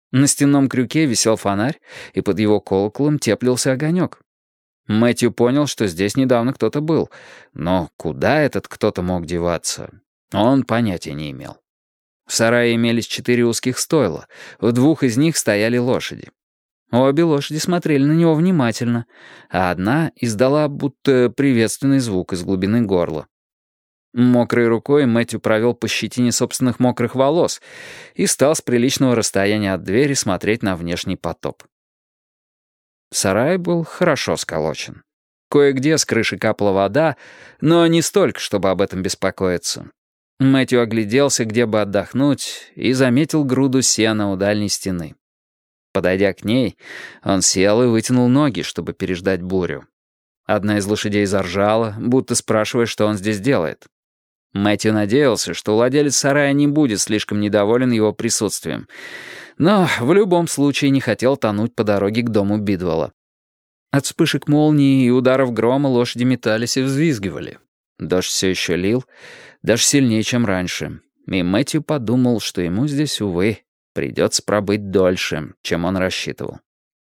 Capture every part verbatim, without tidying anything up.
На стенном крюке висел фонарь, и под его колоколом теплился огонек. Мэтью понял, что здесь недавно кто-то был, но куда этот кто-то мог деваться, он понятия не имел. В сарае имелись четыре узких стойла, в двух из них стояли лошади. Обе лошади смотрели на него внимательно, а одна издала будто приветственный звук из глубины горла. Мокрой рукой Мэтью провел по щетине собственных мокрых волос и стал с приличного расстояния от двери смотреть на внешний потоп. Сарай был хорошо сколочен. Кое-где с крыши капала вода, но не столько, чтобы об этом беспокоиться. Мэтью огляделся, где бы отдохнуть, и заметил груду сена у дальней стены. Подойдя к ней, он сел и вытянул ноги, чтобы переждать бурю. Одна из лошадей заржала, будто спрашивая, что он здесь делает. Мэтью надеялся, что владелец сарая не будет слишком недоволен его присутствием, но в любом случае не хотел тонуть по дороге к дому Бидвелла. От вспышек молнии и ударов грома лошади метались и взвизгивали. Дождь все еще лил, даже сильнее, чем раньше, и Мэтью подумал, что ему здесь, увы, придется пробыть дольше, чем он рассчитывал.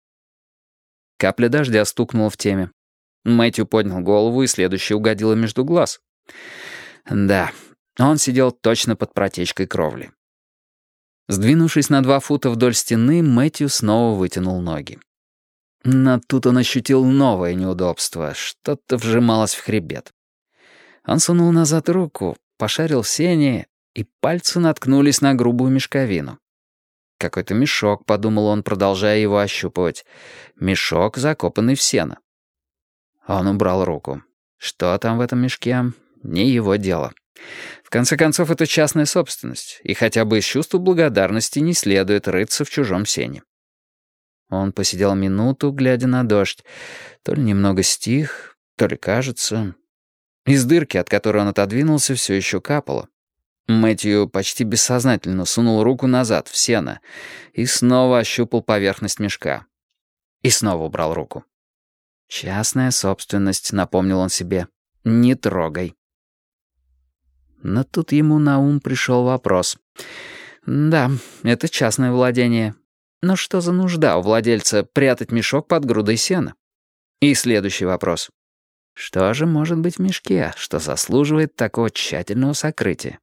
Капля дождя стукнула в теме. Мэтью поднял голову, и следующая угодила между глаз. Да, он сидел точно под протечкой кровли. Сдвинувшись на два фута вдоль стены, Мэтью снова вытянул ноги. Но тут он ощутил новое неудобство, что-то вжималось в хребет. Он сунул назад руку, пошарил в сене, и пальцы наткнулись на грубую мешковину. «Какой-то мешок», — подумал он, продолжая его ощупывать. «Мешок, закопанный в сено». Он убрал руку. Что там в этом мешке? Не его дело. В конце концов, это частная собственность, и хотя бы из чувства благодарности не следует рыться в чужом сене. Он посидел минуту, глядя на дождь. То ли немного стих, то ли кажется. Из дырки, от которой он отодвинулся, все еще капало. Мэтью почти бессознательно сунул руку назад, в сено, и снова ощупал поверхность мешка. И снова убрал руку. «Частная собственность», — напомнил он себе. «Не трогай». Но тут ему на ум пришел вопрос. Да, это частное владение. Но что за нужда у владельца прятать мешок под грудой сена? И следующий вопрос. Что же может быть в мешке, что заслуживает такого тщательного сокрытия?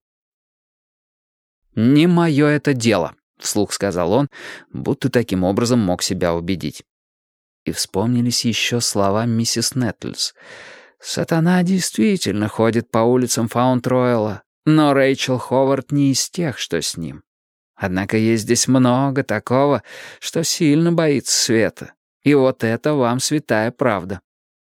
«Не мое это дело», — вслух сказал он, будто таким образом мог себя убедить. И вспомнились еще слова миссис Нетлс. «Сатана действительно ходит по улицам Фаунд-Ройла, но Рэйчел Ховард не из тех, что с ним. Однако есть здесь много такого, что сильно боится света, и вот это вам святая правда».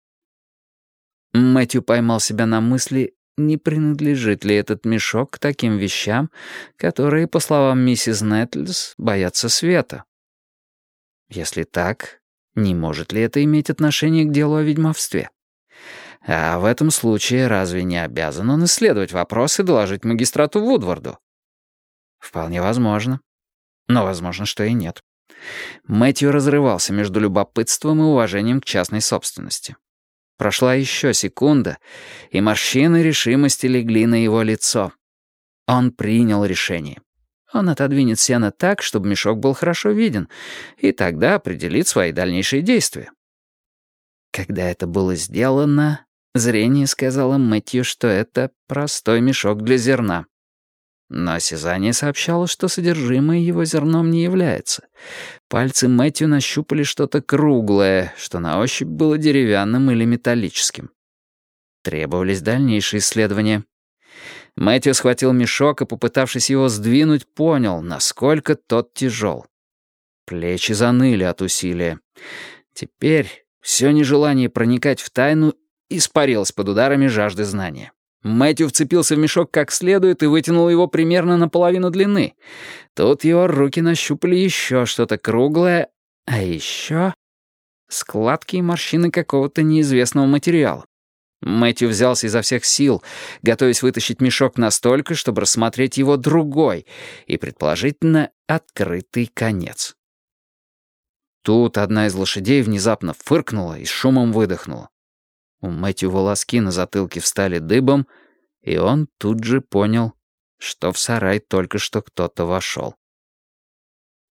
Мэтью поймал себя на мысли, не принадлежит ли этот мешок к таким вещам, которые, по словам миссис Нетлс, боятся света. Если так, не может ли это иметь отношение к делу о ведьмовстве? А в этом случае разве не обязан он исследовать вопрос и доложить магистрату Вудварду? Вполне возможно. Но возможно, что и нет. Мэтью разрывался между любопытством и уважением к частной собственности. Прошла еще секунда, и морщины решимости легли на его лицо. Он принял решение. Он отодвинет сено так, чтобы мешок был хорошо виден, и тогда определит свои дальнейшие действия. Когда это было сделано, зрение сказало Мэтью, что это простой мешок для зерна. Но осязание сообщало, что содержимое его зерном не является. Пальцы Мэтью нащупали что-то круглое, что на ощупь было деревянным или металлическим. Требовались дальнейшие исследования. Мэтью схватил мешок и, попытавшись его сдвинуть, понял, насколько тот тяжел. Плечи заныли от усилия. Теперь все нежелание проникать в тайну испарилось под ударами жажды знания. Мэтью вцепился в мешок как следует и вытянул его примерно наполовину длины. Тут его руки нащупали еще что-то круглое, а еще складки и морщины какого-то неизвестного материала. Мэтью взялся изо всех сил, готовясь вытащить мешок настолько, чтобы рассмотреть его другой и, предположительно, открытый конец. Тут одна из лошадей внезапно фыркнула и с шумом выдохнула. У Мэтью волоски на затылке встали дыбом, и он тут же понял, что в сарай только что кто-то вошел.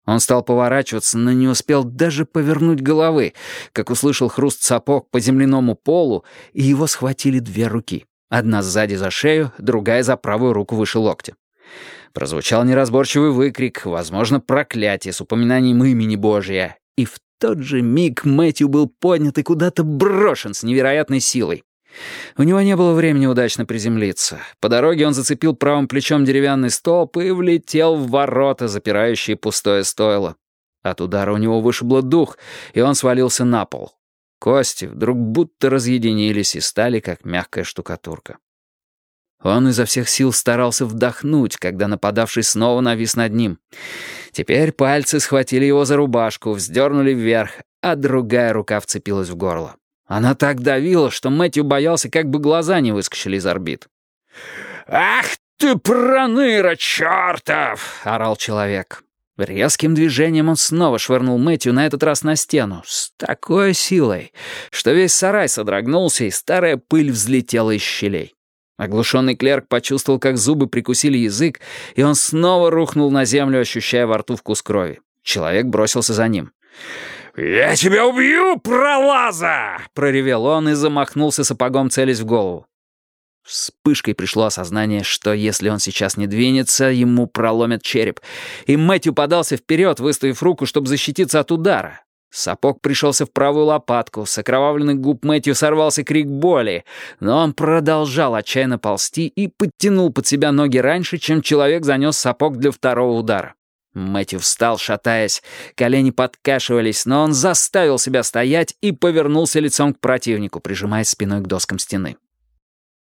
Он стал поворачиваться, но не успел даже повернуть головы, как услышал хруст сапог по земляному полу, и его схватили две руки. Одна сзади за шею, другая за правую руку выше локтя. Прозвучал неразборчивый выкрик, возможно, проклятие с упоминанием имени Божия, и в тот же миг Мэтью был поднят и куда-то брошен с невероятной силой. У него не было времени удачно приземлиться. По дороге он зацепил правым плечом деревянный столб и влетел в ворота, запирающие пустое стойло. От удара у него вышибло дух, и он свалился на пол. Кости вдруг будто разъединились и стали, как мягкая штукатурка. Он изо всех сил старался вдохнуть, когда нападавший снова навис над ним. Теперь пальцы схватили его за рубашку, вздернули вверх, а другая рука вцепилась в горло. Она так давила, что Мэтью боялся, как бы глаза не выскочили из орбит. «Ах ты, проныра чертов!» — орал человек. Резким движением он снова швырнул Мэтью, на этот раз на стену, с такой силой, что весь сарай содрогнулся, и старая пыль взлетела из щелей. Оглушенный клерк почувствовал, как зубы прикусили язык, и он снова рухнул на землю, ощущая во рту вкус крови. Человек бросился за ним. «Я тебя убью, пролаза!» — проревел он и замахнулся сапогом, целясь в голову. Вспышкой пришло осознание, что если он сейчас не двинется, ему проломят череп, и Мэтью подался вперед, выставив руку, чтобы защититься от удара. Сапог пришелся в правую лопатку, с окровавленных губ Мэтью сорвался крик боли, но он продолжал отчаянно ползти и подтянул под себя ноги раньше, чем человек занес сапог для второго удара. Мэтью встал, шатаясь, колени подкашивались, но он заставил себя стоять и повернулся лицом к противнику, прижимаясь спиной к доскам стены.